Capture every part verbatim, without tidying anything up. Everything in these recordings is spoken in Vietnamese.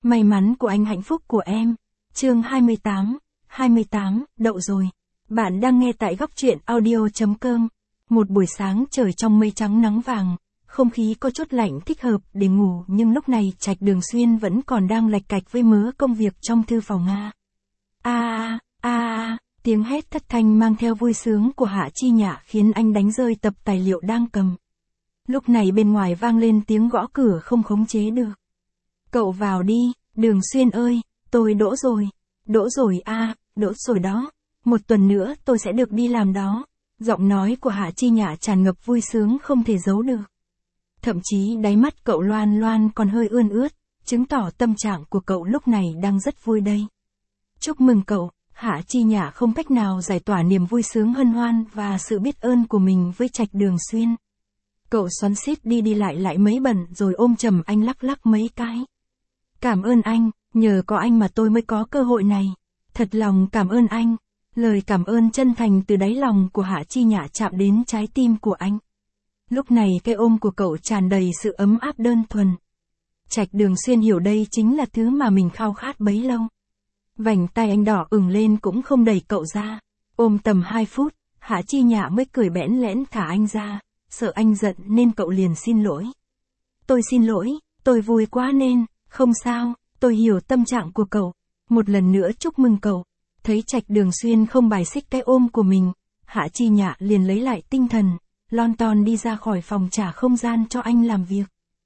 May mắn của anh hạnh phúc của em. Chương hai mươi tám, hai mươi tám, đậu rồi. Bạn đang nghe tại góc truyện audio.com. Một buổi sáng trời trong mây trắng nắng vàng, không khí có chút lạnh thích hợp để ngủ, nhưng lúc này Trạch Đường Xuyên vẫn còn đang lạch cạch với mớ công việc trong thư phòng Nga. A a a, tiếng hét thất thanh mang theo vui sướng của Hạ Chi Nhạ khiến anh đánh rơi tập tài liệu đang cầm. Lúc này bên ngoài vang lên tiếng gõ cửa không khống chế được. Cậu vào đi, Đường Xuyên ơi, tôi đỗ rồi. Đỗ rồi a, à, đỗ rồi đó. Một tuần nữa tôi sẽ được đi làm đó. Giọng nói của Hạ Chi Nhạ tràn ngập vui sướng không thể giấu được. Thậm chí đáy mắt cậu loan loan còn hơi ươn ướt, chứng tỏ tâm trạng của cậu lúc này đang rất vui đây. Chúc mừng cậu. Hạ Chi Nhạ không cách nào giải tỏa niềm vui sướng hân hoan và sự biết ơn của mình với Trạch Đường Xuyên. Cậu xoắn xít đi đi lại lại mấy bận rồi ôm chầm anh lắc lắc mấy cái. Cảm ơn anh, nhờ có anh mà tôi mới có cơ hội này. Thật lòng cảm ơn anh. Lời cảm ơn chân thành từ đáy lòng của Hạ Chi Nhạ chạm đến trái tim của anh. Lúc này cái ôm của cậu tràn đầy sự ấm áp đơn thuần. Trạch Đường Xuyên hiểu đây chính là thứ mà mình khao khát bấy lâu. Vành tay anh đỏ ửng lên cũng không đẩy cậu ra. Ôm tầm hai phút, Hạ Chi Nhạ mới cười bẽn lẽn thả anh ra. Sợ anh giận nên cậu liền xin lỗi. Tôi xin lỗi, tôi vui quá nên, không sao, tôi hiểu tâm trạng của cậu. Một lần nữa chúc mừng cậu. Thấy Trạch Đường Xuyên không bài xích cái ôm của mình, Hạ Chi Nhạ liền lấy lại tinh thần, lon ton đi ra khỏi phòng trả không gian cho anh làm việc.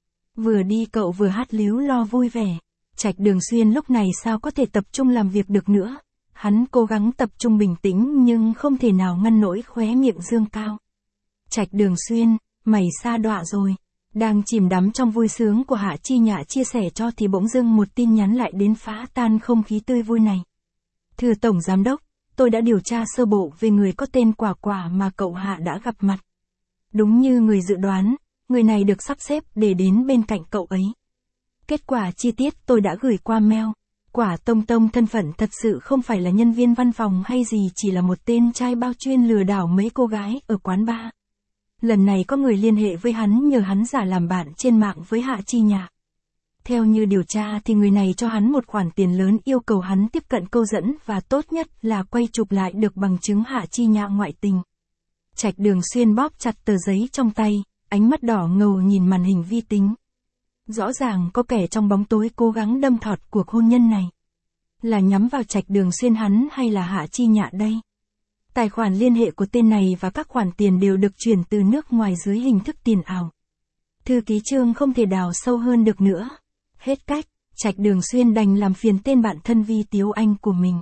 Vừa đi cậu vừa hát líu lo vui vẻ. Trạch Đường Xuyên lúc này sao có thể tập trung làm việc được nữa. Hắn cố gắng tập trung bình tĩnh nhưng không thể nào ngăn nổi khóe miệng dương cao. Trạch Đường Xuyên, mày sa đọa rồi. Đang chìm đắm trong vui sướng của Hạ Chi Nhạ chia sẻ cho thì bỗng dưng một tin nhắn lại đến phá tan không khí tươi vui này. Thưa Tổng Giám Đốc, tôi đã điều tra sơ bộ về người có tên Quả Quả mà cậu Hạ đã gặp mặt. Đúng như người dự đoán, người này được sắp xếp để đến bên cạnh cậu ấy. Kết quả chi tiết tôi đã gửi qua mail. Quả Tông Tông thân phận thật sự không phải là nhân viên văn phòng hay gì, chỉ là một tên trai bao chuyên lừa đảo mấy cô gái ở quán bar. Lần này có người liên hệ với hắn nhờ hắn giả làm bạn trên mạng với Hạ Chi Nhạ. Theo như điều tra thì người này cho hắn một khoản tiền lớn, yêu cầu hắn tiếp cận câu dẫn và tốt nhất là quay chụp lại được bằng chứng Hạ Chi Nhạ ngoại tình. Trạch Đường Xuyên bóp chặt tờ giấy trong tay, ánh mắt đỏ ngầu nhìn màn hình vi tính. Rõ ràng có kẻ trong bóng tối cố gắng đâm thọt cuộc hôn nhân này. Là nhắm vào Trạch Đường Xuyên hắn hay là Hạ Chi Nhạ đây? Tài khoản liên hệ của tên này và các khoản tiền đều được chuyển từ nước ngoài dưới hình thức tiền ảo. Thư ký Trương không thể đào sâu hơn được nữa. Hết cách, Trạch Đường Xuyên đành làm phiền tên bạn thân Vi Tiếu Anh của mình.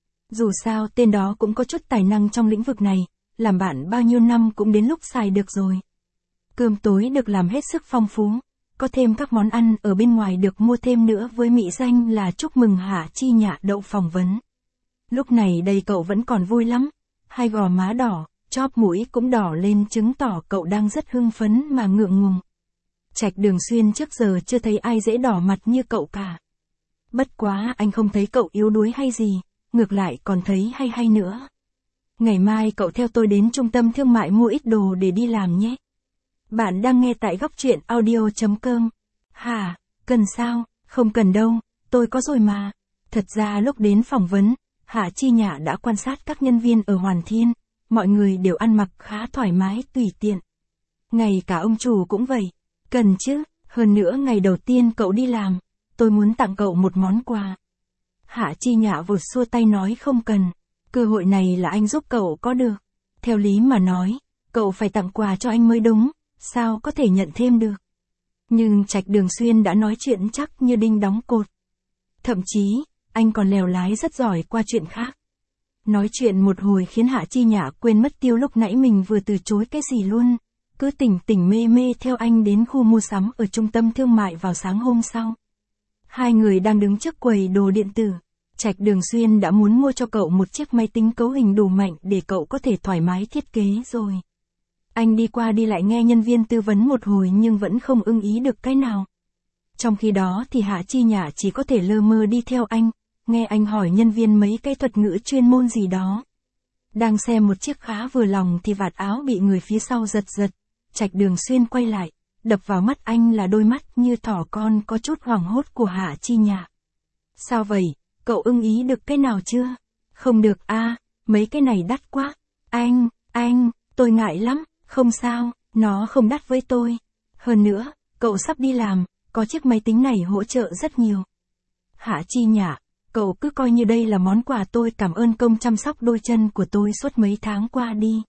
Dù sao tên đó cũng có chút tài năng trong lĩnh vực này, làm bạn bao nhiêu năm cũng đến lúc xài được rồi. Cơm tối được làm hết sức phong phú, có thêm các món ăn ở bên ngoài được mua thêm nữa với mỹ danh là chúc mừng Hạ Chi Nhạ đậu phỏng vấn. Lúc này đây cậu vẫn còn vui lắm, hai gò má đỏ, chóp mũi cũng đỏ lên chứng tỏ cậu đang rất hưng phấn mà ngượng ngùng. Trạch Đường Xuyên trước giờ chưa thấy ai dễ đỏ mặt như cậu cả. Bất quá anh không thấy cậu yếu đuối hay gì, ngược lại còn thấy hay hay nữa. Ngày mai cậu theo tôi đến trung tâm thương mại mua ít đồ để đi làm nhé. Bạn đang nghe tại góc truyện audio.com. Hả, cần sao? Không cần đâu, tôi có rồi mà. Thật ra lúc đến phỏng vấn, Hạ Chi Nhạ đã quan sát các nhân viên ở Hoàn Thiên, mọi người đều ăn mặc khá thoải mái tùy tiện. Ngay cả ông chủ cũng vậy. Cần chứ, hơn nữa ngày đầu tiên cậu đi làm, tôi muốn tặng cậu một món quà. Hạ Chi Nhạ vụt xua tay nói không cần, cơ hội này là anh giúp cậu có được. Theo lý mà nói, cậu phải tặng quà cho anh mới đúng, sao có thể nhận thêm được. Nhưng Trạch Đường Xuyên đã nói chuyện chắc như đinh đóng cột. Thậm chí, anh còn lèo lái rất giỏi qua chuyện khác. Nói chuyện một hồi khiến Hạ Chi Nhạ quên mất tiêu lúc nãy mình vừa từ chối cái gì luôn. Cứ tỉnh tỉnh mê mê theo anh đến khu mua sắm ở trung tâm thương mại vào sáng hôm sau. Hai người đang đứng trước quầy đồ điện tử. Trạch Đường Xuyên đã muốn mua cho cậu một chiếc máy tính cấu hình đủ mạnh để cậu có thể thoải mái thiết kế rồi. Anh đi qua đi lại nghe nhân viên tư vấn một hồi nhưng vẫn không ưng ý được cái nào. Trong khi đó thì Hạ Chi Nhạ chỉ có thể lơ mơ đi theo anh, nghe anh hỏi nhân viên mấy cái thuật ngữ chuyên môn gì đó. Đang xem một chiếc khá vừa lòng thì vạt áo bị người phía sau giật giật. Trạch Đường Xuyên quay lại, đập vào mắt anh là đôi mắt như thỏ con có chút hoảng hốt của Hạ Chi Nhạ. Sao vậy, cậu ưng ý được cái nào chưa? Không được a, mấy cái này đắt quá. Anh, anh, tôi ngại lắm, không sao, nó không đắt với tôi. Hơn nữa, cậu sắp đi làm, có chiếc máy tính này hỗ trợ rất nhiều. Hạ Chi Nhã, cậu cứ coi như đây là món quà tôi cảm ơn công chăm sóc đôi chân của tôi suốt mấy tháng qua đi.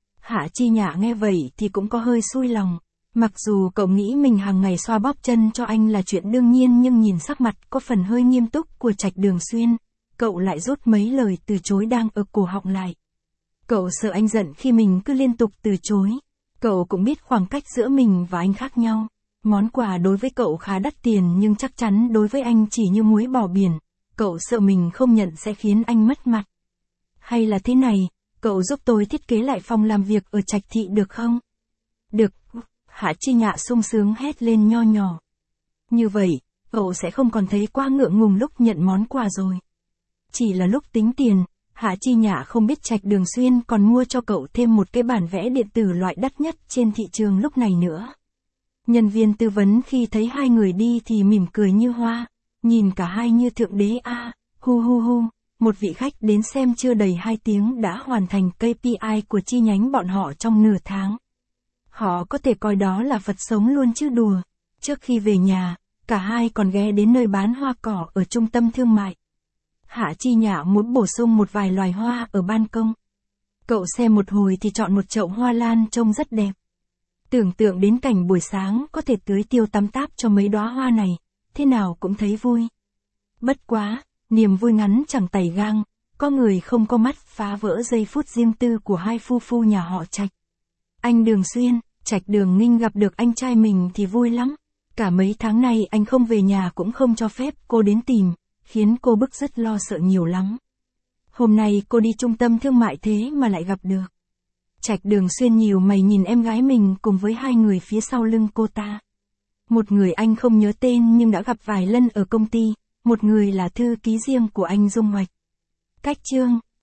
Hạ Chi Nhã nghe vậy thì cũng có hơi xui lòng. Mặc dù cậu nghĩ mình hàng ngày xoa bóp chân cho anh là chuyện đương nhiên, nhưng nhìn sắc mặt có phần hơi nghiêm túc của Trạch Đường Xuyên, cậu lại rút mấy lời từ chối đang ở cổ họng lại. Cậu sợ anh giận khi mình cứ liên tục từ chối. Cậu cũng biết khoảng cách giữa mình và anh khác nhau. Món quà đối với cậu khá đắt tiền nhưng chắc chắn đối với anh chỉ như muối bỏ biển. Cậu sợ mình không nhận sẽ khiến anh mất mặt. Hay là thế này, cậu giúp tôi thiết kế lại phòng làm việc ở Trạch Thị được không? Được, Hạ Chi Nhã sung sướng hét lên nho nhỏ. Như vậy, cậu sẽ không còn thấy quá ngượng ngùng lúc nhận món quà rồi. Chỉ là lúc tính tiền, Hạ Chi Nhã không biết Trạch Đường Xuyên còn mua cho cậu thêm một cái bản vẽ điện tử loại đắt nhất trên thị trường lúc này nữa. Nhân viên tư vấn khi thấy hai người đi thì mỉm cười như hoa, nhìn cả hai như thượng đế a, à, hu hu hu, một vị khách đến xem chưa đầy hai tiếng đã hoàn thành ca pê i của chi nhánh bọn họ trong nửa tháng. Họ có thể coi đó là vật sống luôn chứ đùa. Trước khi về nhà, cả hai còn ghé đến nơi bán hoa cỏ ở trung tâm thương mại. Hạ Chi Nhã muốn bổ sung một vài loài hoa ở ban công. Cậu xem một hồi thì chọn một chậu hoa lan trông rất đẹp. Tưởng tượng đến cảnh buổi sáng có thể tưới tiêu tắm táp cho mấy đóa hoa này, thế nào cũng thấy vui. Bất quá, niềm vui ngắn chẳng tày gang, có người không có mắt phá vỡ giây phút riêng tư của hai phu phu nhà họ Trạch. Anh Đường Xuyên, Trạch Đường Nghinh gặp được anh trai mình thì vui lắm. Cả mấy tháng nay anh không về nhà cũng không cho phép cô đến tìm, khiến cô bức rất lo sợ nhiều lắm. Hôm nay cô đi trung tâm thương mại thế mà lại gặp được. Trạch Đường Xuyên nhíu mày nhìn em gái mình cùng với hai người phía sau lưng cô ta. Một người anh không nhớ tên nhưng đã gặp vài lần ở công ty, một người là thư ký riêng của anh Dung Hoạch. Cách chương